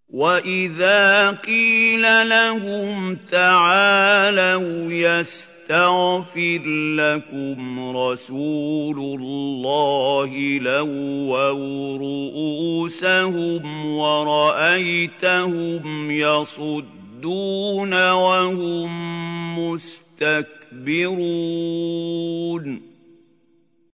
وَإِذَا قِيلَ لَهُمْ تَعَالَوْا يَسْتَغْفِرْ لَكُمْ رَسُولُ اللَّهِ لَوَّوْا رُءُوسَهُمْ وَرَأَيْتَهُمْ يَصُدُّونَ وَهُم مُّسْتَكْبِرُونَ